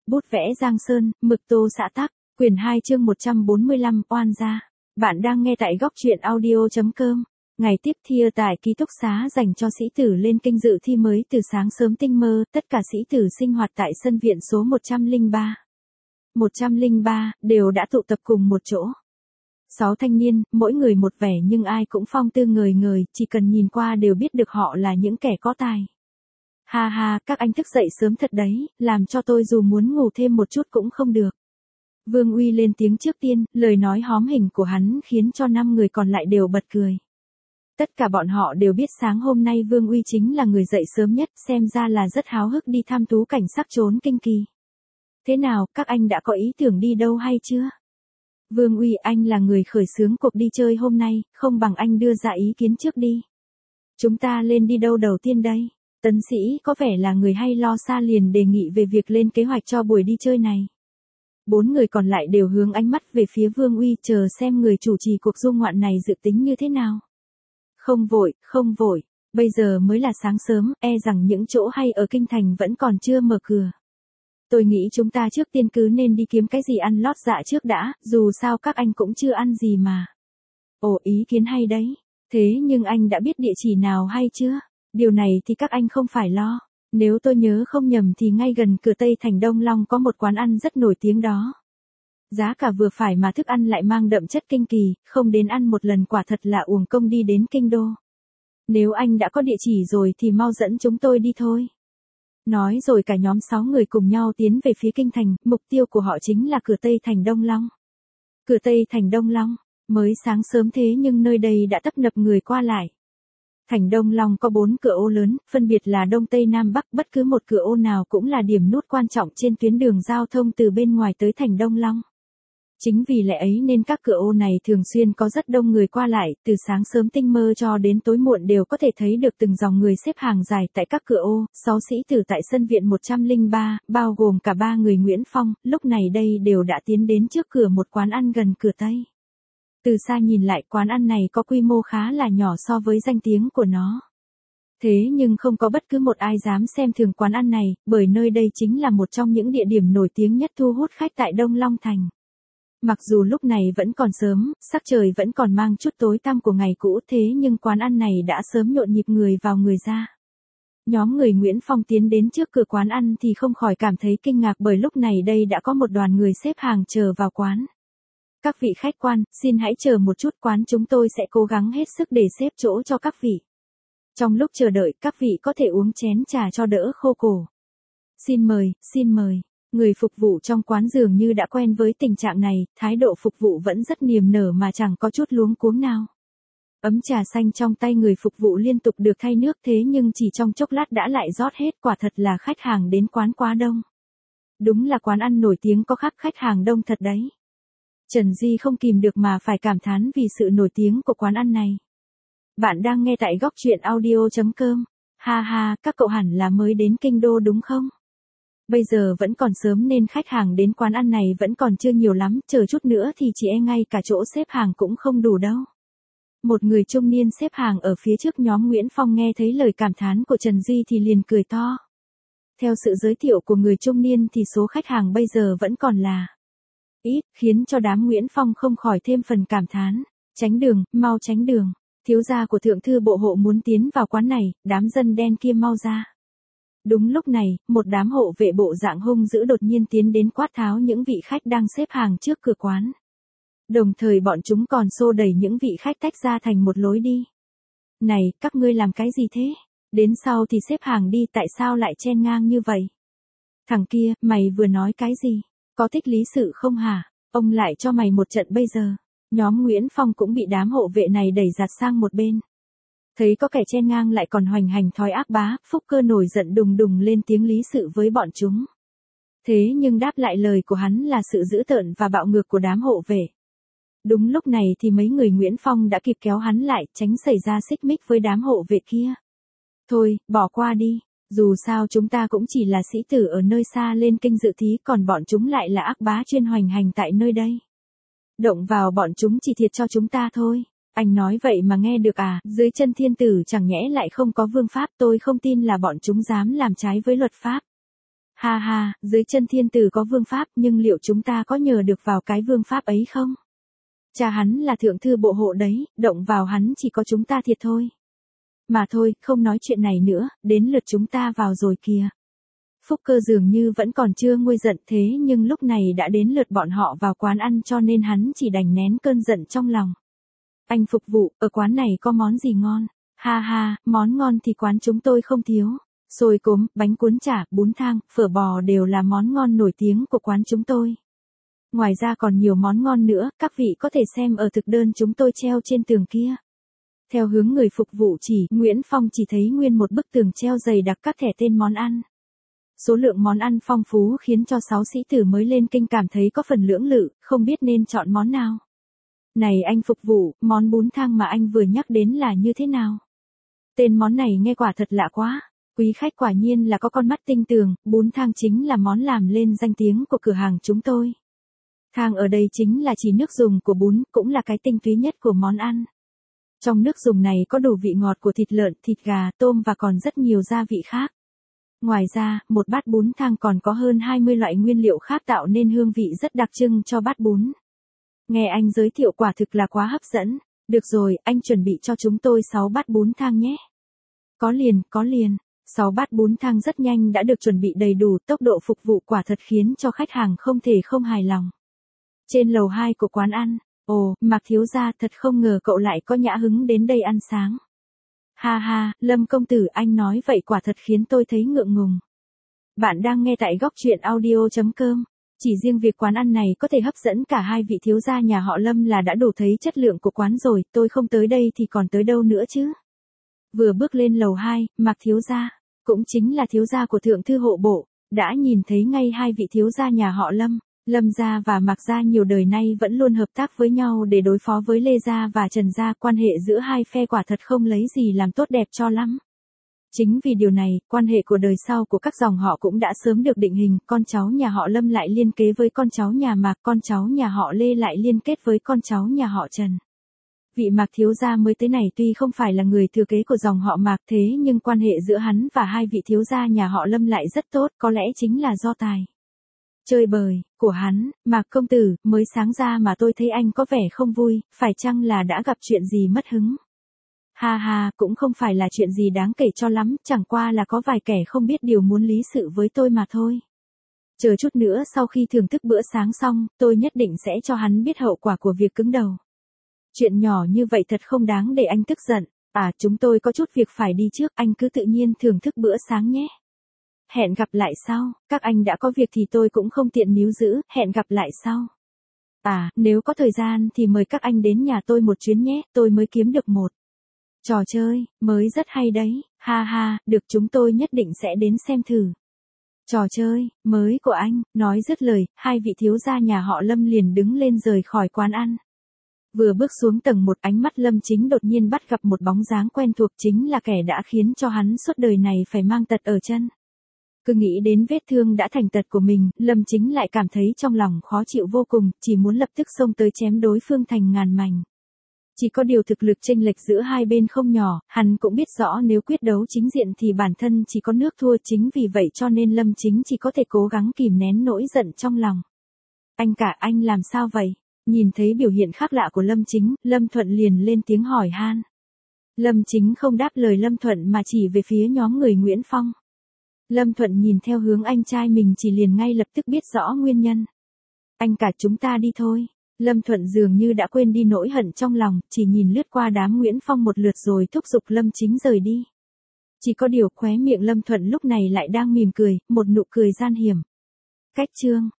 Bút vẽ Giang Sơn, mực tô xã tắc, quyển 2 chương 145, oan gia. Bạn đang nghe tại góc truyện audio.com. Ngày tiếp theo tại ký túc xá dành cho sĩ tử lên kinh dự thi mới từ sáng sớm tinh mơ, tất cả sĩ tử sinh hoạt tại sân viện số 103. 103, đều đã tụ tập cùng một chỗ. 6 thanh niên, mỗi người một vẻ nhưng ai cũng phong tư ngời ngời, chỉ cần nhìn qua đều biết được họ là những kẻ có tài. Ha ha, các anh thức dậy sớm thật đấy, làm cho tôi dù muốn ngủ thêm một chút cũng không được. Vương Uy lên tiếng trước tiên, lời nói hóm hình của hắn khiến cho 5 người còn lại đều bật cười. Tất cả bọn họ đều biết sáng hôm nay Vương Uy chính là người dậy sớm nhất, xem ra là rất háo hức đi thăm thú cảnh sắc trốn kinh kỳ. Thế nào, các anh đã có ý tưởng đi đâu hay chưa? Vương Uy, anh là người khởi xướng cuộc đi chơi hôm nay, không bằng anh đưa ra ý kiến trước đi. Chúng ta lên đi đâu đầu tiên đây? Tấn Sĩ có vẻ là người hay lo xa liền đề nghị về việc lên kế hoạch cho buổi đi chơi này. 4 người còn lại đều hướng ánh mắt về phía Vương Uy chờ xem người chủ trì cuộc du ngoạn này dự tính như thế nào. Không vội, bây giờ mới là sáng sớm, e rằng những chỗ hay ở kinh thành vẫn còn chưa mở cửa. Tôi nghĩ chúng ta trước tiên cứ nên đi kiếm cái gì ăn lót dạ trước đã, dù sao các anh cũng chưa ăn gì mà. Ồ, ý kiến hay đấy. Thế nhưng anh đã biết địa chỉ nào hay chưa? Điều này thì các anh không phải lo. Nếu tôi nhớ không nhầm thì ngay gần cửa Tây Thành Đông Long có một quán ăn rất nổi tiếng đó. Giá cả vừa phải mà thức ăn lại mang đậm chất kinh kỳ, không đến ăn một lần quả thật là uổng công đi đến kinh đô. Nếu anh đã có địa chỉ rồi thì mau dẫn chúng tôi đi thôi. Nói rồi cả nhóm 6 người cùng nhau tiến về phía kinh thành, mục tiêu của họ chính là cửa Tây Thành Đông Long. Cửa Tây Thành Đông Long, mới sáng sớm thế nhưng nơi đây đã tấp nập người qua lại. Thành Đông Long có 4 cửa ô lớn, phân biệt là Đông Tây Nam Bắc, bất cứ một cửa ô nào cũng là điểm nút quan trọng trên tuyến đường giao thông từ bên ngoài tới Thành Đông Long. Chính vì lẽ ấy nên các cửa ô này thường xuyên có rất đông người qua lại, từ sáng sớm tinh mơ cho đến tối muộn đều có thể thấy được từng dòng người xếp hàng dài tại các cửa ô. 6 sĩ tử tại sân viện 103, bao gồm cả 3 người Nguyễn Phong, lúc này đây đều đã tiến đến trước cửa một quán ăn gần cửa Tây. Từ xa nhìn lại quán ăn này có quy mô khá là nhỏ so với danh tiếng của nó. Thế nhưng không có bất cứ một ai dám xem thường quán ăn này, bởi nơi đây chính là một trong những địa điểm nổi tiếng nhất thu hút khách tại Đông Long Thành. Mặc dù lúc này vẫn còn sớm, sắc trời vẫn còn mang chút tối tăm của ngày cũ thế nhưng quán ăn này đã sớm nhộn nhịp người vào người ra. Nhóm người Nguyễn Phong tiến đến trước cửa quán ăn thì không khỏi cảm thấy kinh ngạc bởi lúc này đây đã có một đoàn người xếp hàng chờ vào quán. Các vị khách quan, xin hãy chờ một chút, quán chúng tôi sẽ cố gắng hết sức để xếp chỗ cho các vị. Trong lúc chờ đợi, các vị có thể uống chén trà cho đỡ khô cổ. Xin mời. Người phục vụ trong quán dường như đã quen với tình trạng này, thái độ phục vụ vẫn rất niềm nở mà chẳng có chút luống cuống nào. Ấm trà xanh trong tay người phục vụ liên tục được thay nước thế nhưng chỉ trong chốc lát đã lại rót hết, quả thật là khách hàng đến quán quá đông. Đúng là quán ăn nổi tiếng có khắc khách hàng đông thật đấy. Trần Di không kìm được mà phải cảm thán vì sự nổi tiếng của quán ăn này. Bạn đang nghe tại góc truyện audio.com. Ha ha, các cậu hẳn là mới đến kinh đô đúng không? Bây giờ vẫn còn sớm nên khách hàng đến quán ăn này vẫn còn chưa nhiều lắm, chờ chút nữa thì chỉ e ngay cả chỗ xếp hàng cũng không đủ đâu. Một người trung niên xếp hàng ở phía trước nhóm Nguyễn Phong nghe thấy lời cảm thán của Trần Di thì liền cười to. Theo sự giới thiệu của người trung niên thì số khách hàng bây giờ vẫn còn là ít, khiến cho đám Nguyễn Phong không khỏi thêm phần cảm thán. Tránh đường, mau tránh đường. Thiếu gia của thượng thư bộ hộ muốn tiến vào quán này, đám dân đen kia mau ra. Đúng lúc này, một đám hộ vệ bộ dạng hung dữ đột nhiên tiến đến quát tháo những vị khách đang xếp hàng trước cửa quán. Đồng thời bọn chúng còn xô đẩy những vị khách tách ra thành một lối đi. Này, các ngươi làm cái gì thế? Đến sau thì xếp hàng đi, tại sao lại chen ngang như vậy? Thằng kia, mày vừa nói cái gì? Có thích lý sự không hả? Ông lại cho mày một trận bây giờ. Nhóm Nguyễn Phong cũng bị đám hộ vệ này đẩy giạt sang một bên. Thấy có kẻ chen ngang lại còn hoành hành thói ác bá, Phúc Cơ nổi giận đùng đùng lên tiếng lý sự với bọn chúng. Thế nhưng đáp lại lời của hắn là sự dữ tợn và bạo ngược của đám hộ vệ. Đúng lúc này thì mấy người Nguyễn Phong đã kịp kéo hắn lại, tránh xảy ra xích mích với đám hộ vệ kia. Thôi, bỏ qua đi, dù sao chúng ta cũng chỉ là sĩ tử ở nơi xa lên kinh dự thí, còn bọn chúng lại là ác bá chuyên hoành hành tại nơi đây. Động vào bọn chúng chỉ thiệt cho chúng ta thôi. Anh nói vậy mà nghe được à, dưới chân thiên tử chẳng nhẽ lại không có vương pháp, tôi không tin là bọn chúng dám làm trái với luật pháp. Ha ha, dưới chân thiên tử có vương pháp nhưng liệu chúng ta có nhờ được vào cái vương pháp ấy không? Cha hắn là thượng thư bộ hộ đấy, động vào hắn chỉ có chúng ta thiệt thôi. Mà thôi, không nói chuyện này nữa, đến lượt chúng ta vào rồi kìa. Phúc Cơ dường như vẫn còn chưa nguôi giận thế nhưng lúc này đã đến lượt bọn họ vào quán ăn cho nên hắn chỉ đành nén cơn giận trong lòng. Anh phục vụ, ở quán này có món gì ngon? Ha ha, món ngon thì quán chúng tôi không thiếu. Xôi cốm, bánh cuốn chả, bún thang, phở bò đều là món ngon nổi tiếng của quán chúng tôi. Ngoài ra còn nhiều món ngon nữa, các vị có thể xem ở thực đơn chúng tôi treo trên tường kia. Theo hướng người phục vụ chỉ, Nguyễn Phong chỉ thấy nguyên một bức tường treo dày đặc các thẻ tên món ăn. Số lượng món ăn phong phú khiến cho 6 sĩ tử mới lên kinh cảm thấy có phần lưỡng lự, không biết nên chọn món nào. Này anh phục vụ, món bún thang mà anh vừa nhắc đến là như thế nào? Tên món này nghe quả thật lạ quá. Quý khách quả nhiên là có con mắt tinh tường, bún thang chính là món làm lên danh tiếng của cửa hàng chúng tôi. Thang ở đây chính là chỉ nước dùng của bún, cũng là cái tinh túy nhất của món ăn. Trong nước dùng này có đủ vị ngọt của thịt lợn, thịt gà, tôm và còn rất nhiều gia vị khác. Ngoài ra, một bát bún thang còn có hơn 20 loại nguyên liệu khác tạo nên hương vị rất đặc trưng cho bát bún. Nghe anh giới thiệu quả thực là quá hấp dẫn. Được rồi, anh chuẩn bị cho chúng tôi 6 bát bún thang nhé. Có liền, có liền. 6 bát bún thang rất nhanh đã được chuẩn bị đầy đủ, tốc độ phục vụ quả thật khiến cho khách hàng không thể không hài lòng. Trên lầu 2 của quán ăn, ồ, Mạc thiếu gia thật không ngờ cậu lại có nhã hứng đến đây ăn sáng. Ha ha, Lâm công tử anh nói vậy quả thật khiến tôi thấy ngượng ngùng. Bạn đang nghe tại góc truyện audio.com. Chỉ riêng việc quán ăn này có thể hấp dẫn cả hai vị thiếu gia nhà họ Lâm là đã đủ thấy chất lượng của quán rồi, tôi không tới đây thì còn tới đâu nữa chứ. Vừa bước lên lầu 2, Mạc thiếu gia, cũng chính là thiếu gia của thượng thư hộ bộ, đã nhìn thấy ngay hai vị thiếu gia nhà họ Lâm. Lâm gia và Mạc gia nhiều đời nay vẫn luôn hợp tác với nhau để đối phó với Lê gia và Trần gia, quan hệ giữa hai phe quả thật không lấy gì làm tốt đẹp cho lắm. Chính vì điều này, quan hệ của đời sau của các dòng họ cũng đã sớm được định hình, con cháu nhà họ Lâm lại liên kế với con cháu nhà Mạc, con cháu nhà họ Lê lại liên kết với con cháu nhà họ Trần. Vị Mạc thiếu gia mới tới này tuy không phải là người thừa kế của dòng họ Mạc thế nhưng quan hệ giữa hắn và hai vị thiếu gia nhà họ Lâm lại rất tốt, có lẽ chính là do tài chơi bời của hắn. Mạc công tử, mới sáng ra mà tôi thấy anh có vẻ không vui, phải chăng là đã gặp chuyện gì mất hứng? Ha ha, cũng không phải là chuyện gì đáng kể cho lắm, chẳng qua là có vài kẻ không biết điều muốn lý sự với tôi mà thôi. Chờ chút nữa sau khi thưởng thức bữa sáng xong, tôi nhất định sẽ cho hắn biết hậu quả của việc cứng đầu. Chuyện nhỏ như vậy thật không đáng để anh tức giận. À, chúng tôi có chút việc phải đi trước, anh cứ tự nhiên thưởng thức bữa sáng nhé. Hẹn gặp lại sau, các anh đã có việc thì tôi cũng không tiện níu giữ, hẹn gặp lại sau. À, nếu có thời gian thì mời các anh đến nhà tôi một chuyến nhé, tôi mới kiếm được một trò chơi mới rất hay đấy, ha ha, được chúng tôi nhất định sẽ đến xem thử. Trò chơi mới của anh, nói dứt lời, hai vị thiếu gia nhà họ Lâm liền đứng lên rời khỏi quán ăn. Vừa bước xuống tầng 1 ánh mắt Lâm Chính đột nhiên bắt gặp một bóng dáng quen thuộc chính là kẻ đã khiến cho hắn suốt đời này phải mang tật ở chân. Cứ nghĩ đến vết thương đã thành tật của mình, Lâm Chính lại cảm thấy trong lòng khó chịu vô cùng, chỉ muốn lập tức xông tới chém đối phương thành ngàn mảnh. Chỉ có điều thực lực chênh lệch giữa hai bên không nhỏ, hắn cũng biết rõ nếu quyết đấu chính diện thì bản thân chỉ có nước thua, chính vì vậy cho nên Lâm Chính chỉ có thể cố gắng kìm nén nỗi giận trong lòng. Anh cả, anh làm sao vậy? Nhìn thấy biểu hiện khác lạ của Lâm Chính, Lâm Thuận liền lên tiếng hỏi han. Lâm Chính không đáp lời Lâm Thuận mà chỉ về phía nhóm người Nguyễn Phong. Lâm Thuận nhìn theo hướng anh trai mình chỉ liền ngay lập tức biết rõ nguyên nhân. Anh cả, chúng ta đi thôi. Lâm Thuận dường như đã quên đi nỗi hận trong lòng, chỉ nhìn lướt qua đám Nguyễn Phong một lượt rồi thúc giục Lâm Chính rời đi. Chỉ có điều khóe miệng Lâm Thuận lúc này lại đang mỉm cười, một nụ cười gian hiểm. Cách chương